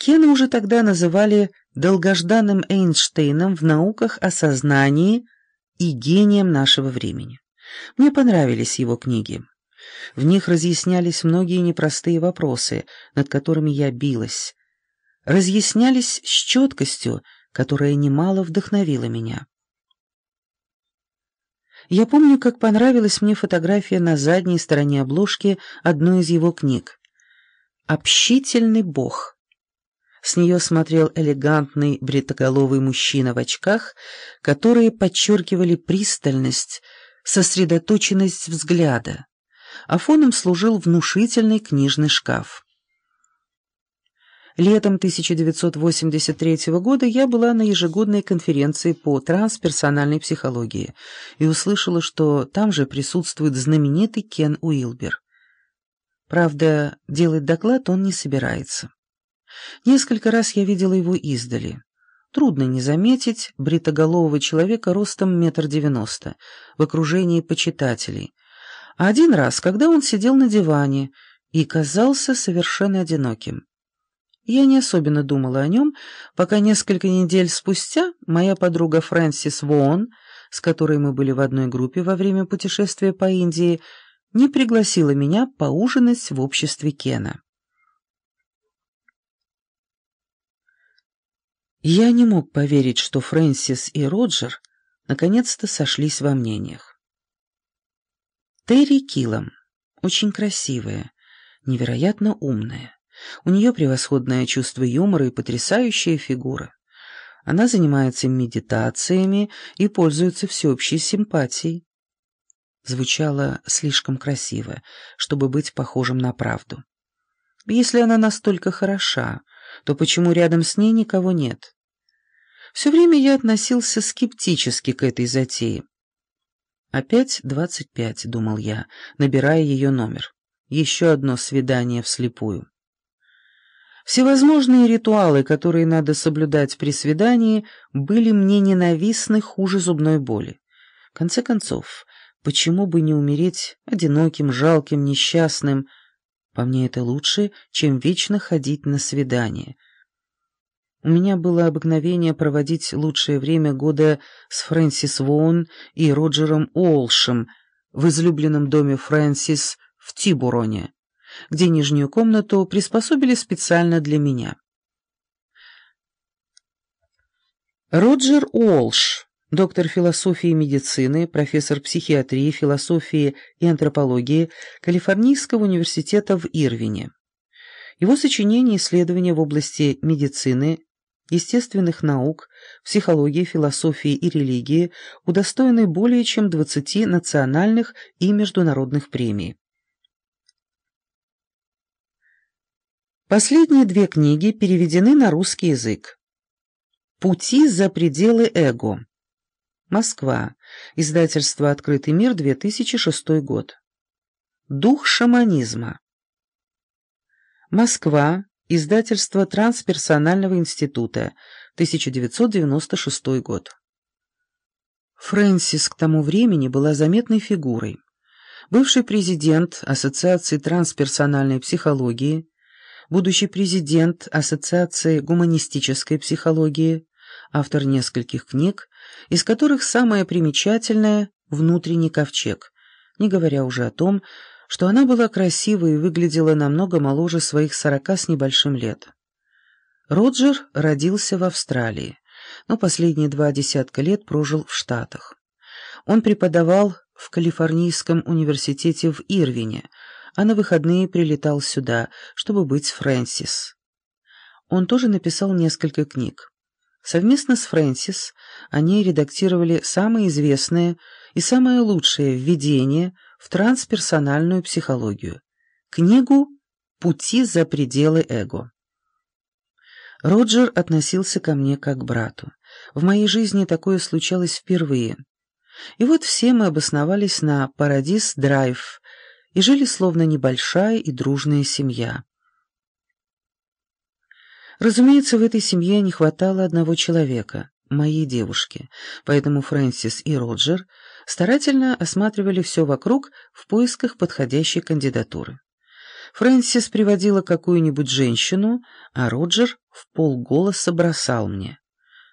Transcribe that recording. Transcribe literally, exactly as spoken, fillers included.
Кена уже тогда называли долгожданным Эйнштейном в науках о сознании и гением нашего времени. Мне понравились его книги. В них разъяснялись многие непростые вопросы, над которыми я билась. Разъяснялись с четкостью, которая немало вдохновила меня. Я помню, как понравилась мне фотография на задней стороне обложки одной из его книг. «Общительный бог». С нее смотрел элегантный бритоголовый мужчина в очках, которые подчеркивали пристальность, сосредоточенность взгляда, а фоном служил внушительный книжный шкаф. Летом тысяча девятьсот восемьдесят третьего года я была на ежегодной конференции по трансперсональной психологии и услышала, что там же присутствует знаменитый Кен Уилбер. Правда, делать доклад он не собирается. Несколько раз я видела его издали. Трудно не заметить бритоголового человека ростом метр девяносто в окружении почитателей. А один раз, когда он сидел на диване и казался совершенно одиноким. Я не особенно думала о нем, пока несколько недель спустя моя подруга Фрэнсис Воон, с которой мы были в одной группе во время путешествия по Индии, не пригласила меня поужинать в обществе Кена. Я не мог поверить, что Фрэнсис и Роджер наконец-то сошлись во мнениях. Терри Киллам очень красивая, невероятно умная. У нее превосходное чувство юмора и потрясающая фигура. Она занимается медитациями и пользуется всеобщей симпатией. Звучало слишком красиво, чтобы быть похожим на правду. Если она настолько хороша, то почему рядом с ней никого нет? Все время я относился скептически к этой затее. «Опять двадцать пять», — думал я, набирая ее номер. «Еще одно свидание вслепую». Всевозможные ритуалы, которые надо соблюдать при свидании, были мне ненавистны хуже зубной боли. В конце концов, почему бы не умереть одиноким, жалким, несчастным? По мне это лучше, чем вечно ходить на свидания. У меня было обыкновение проводить лучшее время года с Фрэнсис Воон и Роджером Уолшем в излюбленном доме Фрэнсис в Тибуроне, где нижнюю комнату приспособили специально для меня. Роджер Уолш, доктор философии и медицины, профессор психиатрии, философии и антропологии Калифорнийского университета в Ирвине. Его сочинения и исследования в области медицины, естественных наук, психологии, философии и религии удостоены более чем двадцати национальных и международных премий. Последние две книги переведены на русский язык. «Пути за пределы эго». Москва. Издательство «Открытый мир», две тысячи шестой год. «Дух шаманизма». Москва. Издательство Трансперсонального института, тысяча девятьсот девяносто шестой год. Фрэнсис к тому времени была заметной фигурой. Бывший президент Ассоциации трансперсональной психологии, будущий президент Ассоциации гуманистической психологии, автор нескольких книг, из которых самая примечательная «Внутренний ковчег», не говоря уже о том, что она была красива и выглядела намного моложе своих сорока с небольшим лет. Роджер родился в Австралии, но последние два десятка лет прожил в Штатах. Он преподавал в Калифорнийском университете в Ирвине, а на выходные прилетал сюда, чтобы быть с Фрэнсис. Он тоже написал несколько книг. Совместно с Фрэнсис они редактировали самое известное и самое лучшее введение в трансперсональную психологию — книгу «Пути за пределы эго». Роджер относился ко мне как к брату. В моей жизни такое случалось впервые. И вот все мы обосновались на Парадис-драйв и жили словно небольшая и дружная семья. Разумеется, в этой семье не хватало одного человека — моей девушки, поэтому Фрэнсис и Роджер старательно осматривали все вокруг в поисках подходящей кандидатуры. Фрэнсис приводила какую-нибудь женщину, а Роджер в полголоса бросал мне: